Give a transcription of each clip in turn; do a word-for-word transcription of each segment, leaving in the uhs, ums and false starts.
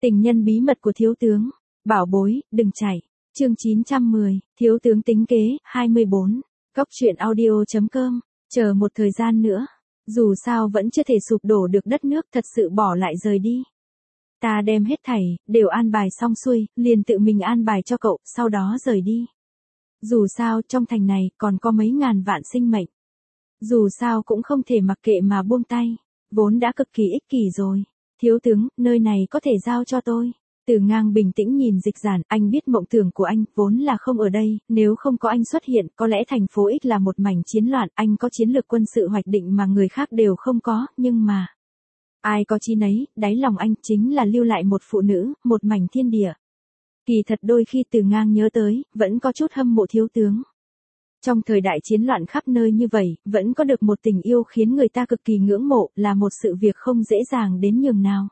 Tình nhân bí mật của thiếu tướng. Bảo bối, đừng chạy. Chương chín trăm mười, thiếu tướng tính kế, hai mươi bốn. Cốc truyện audio chấm com. Chờ một thời gian nữa. Dù sao vẫn chưa thể sụp đổ được đất nước, thật sự bỏ lại rời đi. Ta đem hết thảy, đều an bài xong xuôi, liền tự mình an bài cho cậu, sau đó rời đi. Dù sao, trong thành này, còn có mấy ngàn vạn sinh mệnh. Dù sao cũng không thể mặc kệ mà buông tay. Vốn đã cực kỳ ích kỷ rồi. Thiếu tướng, nơi này có thể giao cho tôi. Từ Ngang bình tĩnh nhìn Dịch Giản, anh biết mộng tưởng của anh, vốn là không ở đây, nếu không có anh xuất hiện, có lẽ thành phố X là một mảnh chiến loạn, anh có chiến lược quân sự hoạch định mà người khác đều không có, nhưng mà... Ai có chi nấy, đáy lòng anh chính là lưu lại một phụ nữ, một mảnh thiên địa. Kỳ thật đôi khi Từ Ngang nhớ tới, vẫn có chút hâm mộ thiếu tướng. Trong thời đại chiến loạn khắp nơi như vậy, vẫn có được một tình yêu khiến người ta cực kỳ ngưỡng mộ, là một sự việc không dễ dàng đến nhường nào.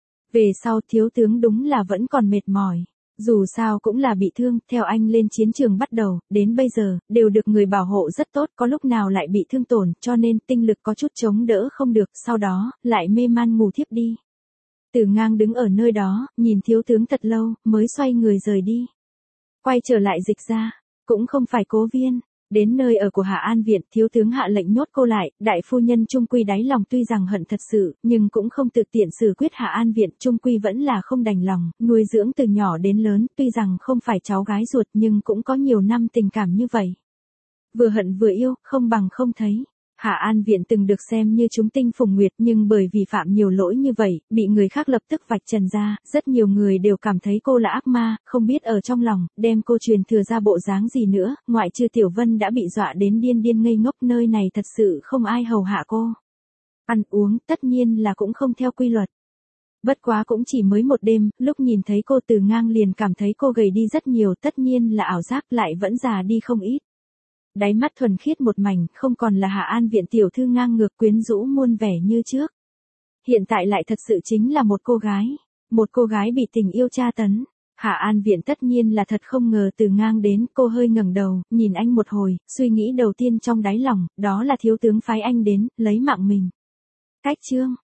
Về sau thiếu tướng đúng là vẫn còn mệt mỏi. Dù sao cũng là bị thương, theo anh lên chiến trường bắt đầu, đến bây giờ, đều được người bảo hộ rất tốt, có lúc nào lại bị thương tổn, cho nên tinh lực có chút chống đỡ không được, sau đó, lại mê man ngủ thiếp đi. Từ Ngang đứng ở nơi đó, nhìn thiếu tướng thật lâu, mới xoay người rời đi. Quay trở lại Dịch ra, cũng không phải Cố Viên. Đến nơi ở của Hạ An Viện, thiếu tướng hạ lệnh nhốt cô lại, đại phu nhân trung quy đáy lòng tuy rằng hận thật sự, nhưng cũng không tự tiện xử quyết Hạ An Viện, trung quy vẫn là không đành lòng, nuôi dưỡng từ nhỏ đến lớn, tuy rằng không phải cháu gái ruột nhưng cũng có nhiều năm tình cảm như vậy. Vừa hận vừa yêu, không bằng không thấy. Hạ An Viện từng được xem như chúng tinh phùng nguyệt nhưng bởi vì phạm nhiều lỗi như vậy, bị người khác lập tức vạch trần ra, rất nhiều người đều cảm thấy cô là ác ma, không biết ở trong lòng, đem cô truyền thừa ra bộ dáng gì nữa, ngoại trừ Tiểu Vân đã bị dọa đến điên điên ngây ngốc, nơi này thật sự không ai hầu hạ cô. Ăn uống, tất nhiên là cũng không theo quy luật. Bất quá cũng chỉ mới một đêm, lúc nhìn thấy cô Từ Ngang liền cảm thấy cô gầy đi rất nhiều, tất nhiên là ảo giác, lại vẫn già đi không ít. Đáy mắt thuần khiết một mảnh, không còn là Hạ An Viện tiểu thư ngang ngược quyến rũ muôn vẻ như trước. Hiện tại lại thật sự chính là một cô gái, một cô gái bị tình yêu tra tấn. Hạ An Viện tất nhiên là thật không ngờ Từ Ngang đến, cô hơi ngẩng đầu, nhìn anh một hồi, suy nghĩ đầu tiên trong đáy lòng, đó là thiếu tướng phái anh đến, lấy mạng mình. Cách chương